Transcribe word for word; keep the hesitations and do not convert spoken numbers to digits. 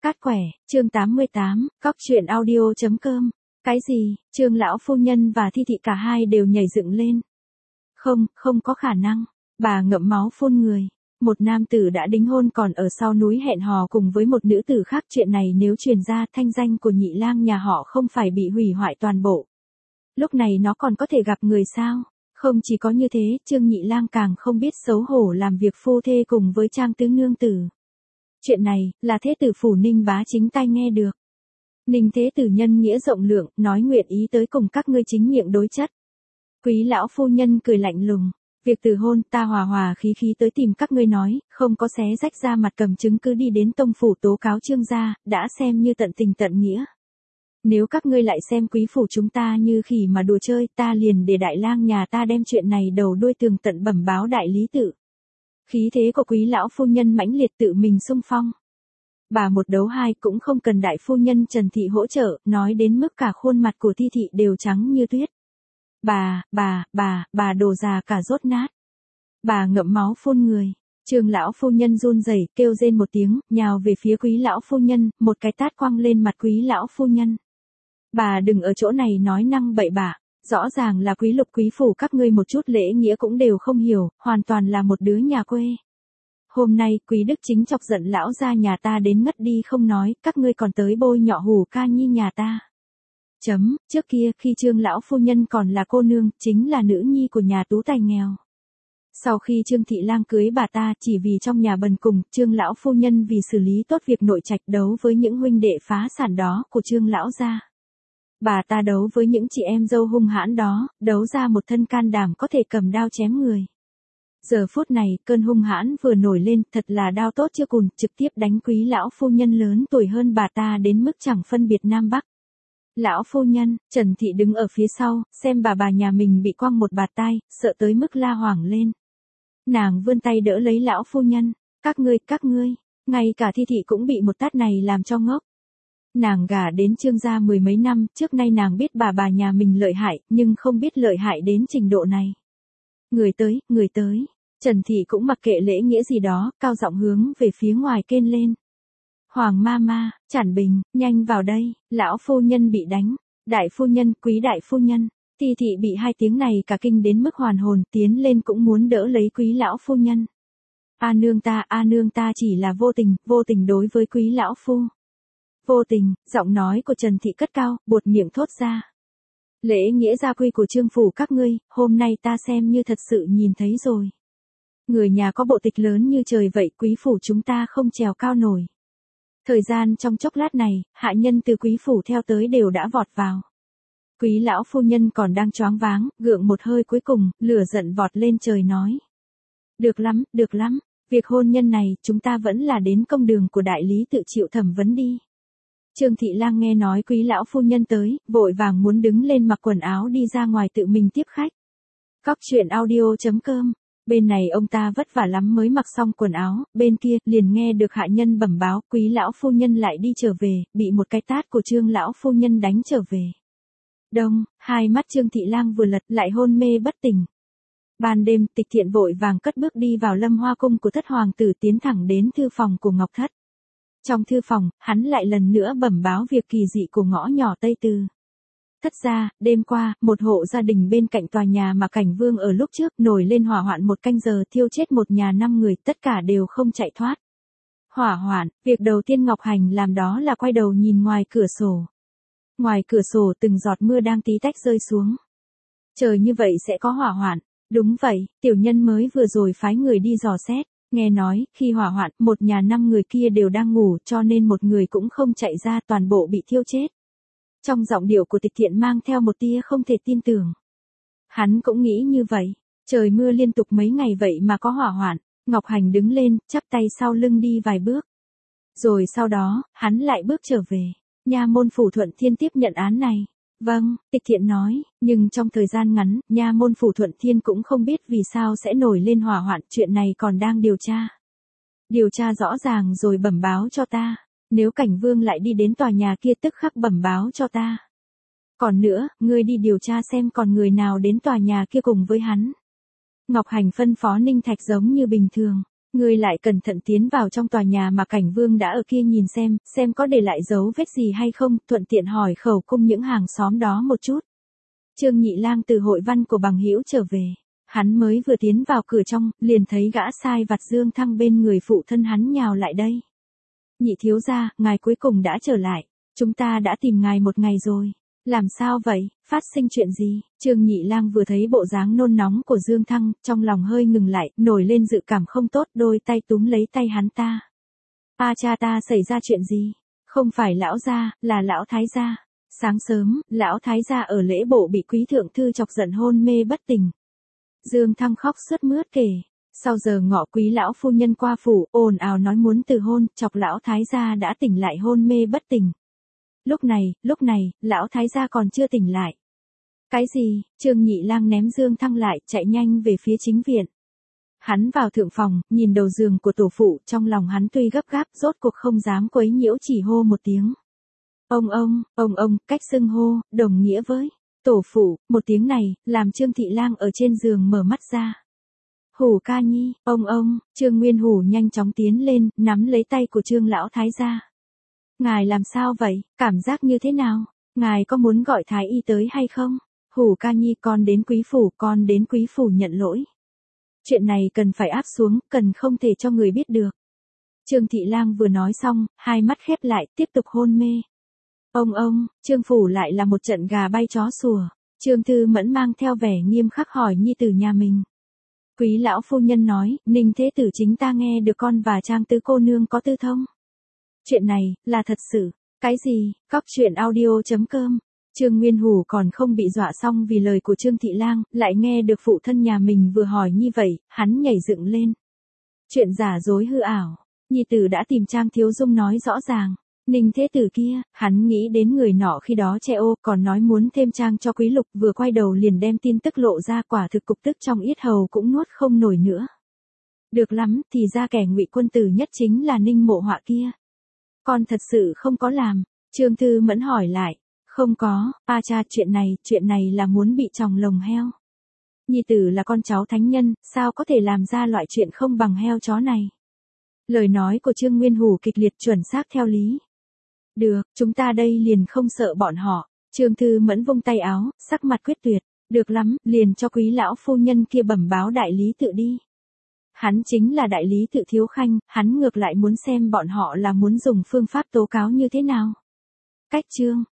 Cát quẻ, chương tám mươi tám, cóc truyện audio chấm com. Cái gì, Trương lão phu nhân và Thi thị cả hai đều nhảy dựng lên. Không, không có khả năng. Bà ngậm máu phun người. Một nam tử đã đính hôn còn ở sau núi hẹn hò cùng với một nữ tử khác, chuyện này nếu truyền ra, thanh danh của nhị lang nhà họ không phải bị hủy hoại toàn bộ. Lúc này nó còn có thể gặp người sao? Không chỉ có như thế, Trương nhị lang càng không biết xấu hổ làm việc phu thê cùng với Trang tứ nương tử. Chuyện này, là thế tử phủ Ninh bá chính tai nghe được. Ninh thế tử nhân nghĩa rộng lượng, nói nguyện ý tới cùng các ngươi chính miệng đối chất. Quý lão phu nhân cười lạnh lùng. Việc từ hôn, ta hòa hòa khí khí tới tìm các ngươi nói, không có xé rách ra mặt cầm chứng cứ đi đến tông phủ tố cáo Trương gia, đã xem như tận tình tận nghĩa. Nếu các ngươi lại xem quý phủ chúng ta như khỉ mà đùa chơi, ta liền để đại lang nhà ta đem chuyện này đầu đuôi tường tận bẩm báo đại lý tự. Khí thế của quý lão phu nhân mãnh liệt tự mình xung phong. Bà một đấu hai cũng không cần đại phu nhân Trần Thị hỗ trợ, nói đến mức cả khuôn mặt của Thi Thị đều trắng như tuyết. Bà, bà, bà, bà đồ già cả rốt nát. Bà ngậm máu phun người. Trương lão phu nhân run rẩy, kêu rên một tiếng, nhào về phía quý lão phu nhân, một cái tát quăng lên mặt quý lão phu nhân. Bà đừng ở chỗ này nói năng bậy bạ, rõ ràng là quý lục quý phủ các ngươi một chút lễ nghĩa cũng đều không hiểu, hoàn toàn là một đứa nhà quê. Hôm nay quý đức chính chọc giận lão gia nhà ta đến ngất đi không nói, các ngươi còn tới bôi nhọ hù ca nhi nhà ta. Chấm, trước kia khi Trương lão phu nhân còn là cô nương, chính là nữ nhi của nhà tú tài nghèo. Sau khi Trương thị lang cưới bà ta, chỉ vì trong nhà bần cùng, Trương lão phu nhân vì xử lý tốt việc nội trạch đấu với những huynh đệ phá sản đó của Trương lão gia. Bà ta đấu với những chị em dâu hung hãn đó, đấu ra một thân can đảm có thể cầm đao chém người. Giờ phút này, cơn hung hãn vừa nổi lên, thật là đao tốt chưa cùn, trực tiếp đánh quý lão phu nhân lớn tuổi hơn bà ta đến mức chẳng phân biệt Nam Bắc. Lão phu nhân, Trần Thị đứng ở phía sau, xem bà bà nhà mình bị quăng một bạt tai, sợ tới mức la hoảng lên. Nàng vươn tay đỡ lấy lão phu nhân, các ngươi, các ngươi, ngay cả Thi Thị cũng bị một tát này làm cho ngốc. Nàng gả đến Trương gia mười mấy năm, trước nay nàng biết bà bà nhà mình lợi hại, nhưng không biết lợi hại đến trình độ này. Người tới, người tới. Trần Thị cũng mặc kệ lễ nghĩa gì đó, cao giọng hướng về phía ngoài kêu lên. Hoàng ma ma, Chản Bình, nhanh vào đây, lão phu nhân bị đánh. Đại phu nhân, quý đại phu nhân. Thi Thị bị hai tiếng này cả kinh đến mức hoàn hồn, tiến lên cũng muốn đỡ lấy quý lão phu nhân. A nương ta, a nương ta chỉ là vô tình, vô tình đối với quý lão phu. Vô tình, giọng nói của Trần Thị cất cao, buột miệng thốt ra. Lễ nghĩa gia quy của Trương phủ các ngươi, hôm nay ta xem như thật sự nhìn thấy rồi. Người nhà có bộ tịch lớn như trời vậy, quý phủ chúng ta không trèo cao nổi. Thời gian trong chốc lát này, hạ nhân từ quý phủ theo tới đều đã vọt vào. Quý lão phu nhân còn đang choáng váng, gượng một hơi cuối cùng, lửa giận vọt lên trời nói. Được lắm, được lắm, việc hôn nhân này, chúng ta vẫn là đến công đường của đại lý tự chịu thẩm vấn đi. Trương thị lang nghe nói quý lão phu nhân tới, vội vàng muốn đứng lên mặc quần áo đi ra ngoài tự mình tiếp khách. Cóc truyện audio chấm com. Bên này ông ta vất vả lắm mới mặc xong quần áo, bên kia liền nghe được hạ nhân bẩm báo quý lão phu nhân lại đi trở về, bị một cái tát của Trương lão phu nhân đánh trở về. Đông, hai mắt Trương thị lang vừa lật lại hôn mê bất tỉnh. Ban đêm, Tịch Thiện vội vàng cất bước đi vào Lâm Hoa cung của thất hoàng tử, tiến thẳng đến thư phòng của Ngọc Thất. Trong thư phòng, hắn lại lần nữa bẩm báo việc kỳ dị của ngõ nhỏ Tây Tư. Thất gia, đêm qua, một hộ gia đình bên cạnh tòa nhà mà Cảnh Vương ở lúc trước nổi lên hỏa hoạn một canh giờ, thiêu chết một nhà năm người, tất cả đều không chạy thoát. Hỏa hoạn, việc đầu tiên Ngọc Hành làm đó là quay đầu nhìn ngoài cửa sổ. Ngoài cửa sổ từng giọt mưa đang tí tách rơi xuống. Trời như vậy sẽ có hỏa hoạn. Đúng vậy, tiểu nhân mới vừa rồi phái người đi dò xét. Nghe nói, khi hỏa hoạn, một nhà năm người kia đều đang ngủ, cho nên một người cũng không chạy ra, toàn bộ bị thiêu chết. Trong giọng điệu của Tịch Thiện mang theo một tia không thể tin tưởng. Hắn cũng nghĩ như vậy, trời mưa liên tục mấy ngày vậy mà có hỏa hoạn. Ngọc Hành đứng lên, chắp tay sau lưng đi vài bước. Rồi sau đó, hắn lại bước trở về. Nha môn phủ Thuận Thiên tiếp nhận án này. Vâng, Tịch Thiện nói, nhưng trong thời gian ngắn, nha môn phủ Thuận Thiên cũng không biết vì sao sẽ nổi lên hỏa hoạn, chuyện này còn đang điều tra. Điều tra rõ ràng rồi bẩm báo cho ta, nếu Cảnh Vương lại đi đến tòa nhà kia tức khắc bẩm báo cho ta. Còn nữa, ngươi đi điều tra xem còn người nào đến tòa nhà kia cùng với hắn. Ngọc Hành phân phó Ninh Thạch giống như bình thường. Ngươi lại cẩn thận tiến vào trong tòa nhà mà cảnh vương đã ở kia nhìn xem, xem có để lại dấu vết gì hay không, thuận tiện hỏi khẩu cung những hàng xóm đó một chút. Trương Nhị Lang từ hội văn của bằng hữu trở về. Hắn mới vừa tiến vào cửa trong, liền thấy gã sai vặt Dương Thăng bên người phụ thân hắn nhào lại đây. Nhị thiếu gia, ngài cuối cùng đã trở lại. Chúng ta đã tìm ngài một ngày rồi. Làm sao vậy, phát sinh chuyện gì? Trương Nhị Lang vừa thấy bộ dáng nôn nóng của Dương Thăng, trong lòng hơi ngừng lại, nổi lên dự cảm không tốt, đôi tay túm lấy tay hắn ta. A cha ta xảy ra chuyện gì? Không phải lão gia, là lão thái gia. Sáng sớm, lão thái gia ở lễ bộ bị quý thượng thư chọc giận hôn mê bất tỉnh. Dương Thăng khóc sướt mướt kể. Sau giờ ngọ quý lão phu nhân qua phủ, ồn ào nói muốn từ hôn, chọc lão thái gia đã tỉnh lại hôn mê bất tỉnh. Lúc này, lúc này, lão thái gia còn chưa tỉnh lại. Cái gì? Trương Nhị Lang ném Dương Thăng lại, chạy nhanh về phía chính viện. Hắn vào thượng phòng, nhìn đầu giường của tổ phụ, trong lòng hắn tuy gấp gáp, rốt cuộc không dám quấy nhiễu, chỉ hô một tiếng. Ông ông, ông ông, cách xưng hô, đồng nghĩa với tổ phụ, một tiếng này, làm Trương Thị Lang ở trên giường mở mắt ra. Hủ ca nhi, ông ông, Trương Nguyên Hủ nhanh chóng tiến lên, nắm lấy tay của Trương lão thái gia. Ngài làm sao vậy, cảm giác như thế nào, ngài có muốn gọi thái y tới hay không? Hủ ca nhi, con đến quý phủ, con đến quý phủ nhận lỗi. Chuyện này cần phải áp xuống, cần không thể cho người biết được. Trương Thị Lang vừa nói xong, hai mắt khép lại, tiếp tục hôn mê. Ông ông, Trương phủ lại là một trận gà bay chó sủa. Trương Thư Mẫn mang theo vẻ nghiêm khắc hỏi nhi tử nhà mình. Quý lão phu nhân nói, Ninh thế tử chính ta nghe được con và Trang tứ cô nương có tư thông. Chuyện này, là thật sự. Cái gì? Cóc truyện audio chấm com. Trương Nguyên Hủ còn không bị dọa xong vì lời của Trương Thị Lang, lại nghe được phụ thân nhà mình vừa hỏi như vậy, hắn nhảy dựng lên. Chuyện giả dối hư ảo. Nhi tử đã tìm Trang Thiếu Dung nói rõ ràng. Ninh thế tử kia, hắn nghĩ đến người nọ khi đó che ô, còn nói muốn thêm trang cho Quý Lục, vừa quay đầu liền đem tin tức lộ ra, quả thực cục tức trong yết hầu cũng nuốt không nổi nữa. Được lắm, thì ra kẻ ngụy quân tử nhất chính là Ninh Mộ Họa kia. Con thật sự không có làm. Trương Thư Mẫn hỏi lại. Không có, a cha, chuyện này, chuyện này là muốn bị chòng lồng heo. Nhi tử là con cháu thánh nhân, sao có thể làm ra loại chuyện không bằng heo chó này. Lời nói của Trương Nguyên Hủ kịch liệt, chuẩn xác theo lý. Được, chúng ta đây liền không sợ bọn họ. Trương Thư Mẫn vung tay áo, sắc mặt quyết tuyệt. Được lắm, liền cho quý lão phu nhân kia bẩm báo đại lý tự đi. Hắn chính là đại lý tự Thiếu Khanh, hắn ngược lại muốn xem bọn họ là muốn dùng phương pháp tố cáo như thế nào. Cách chương.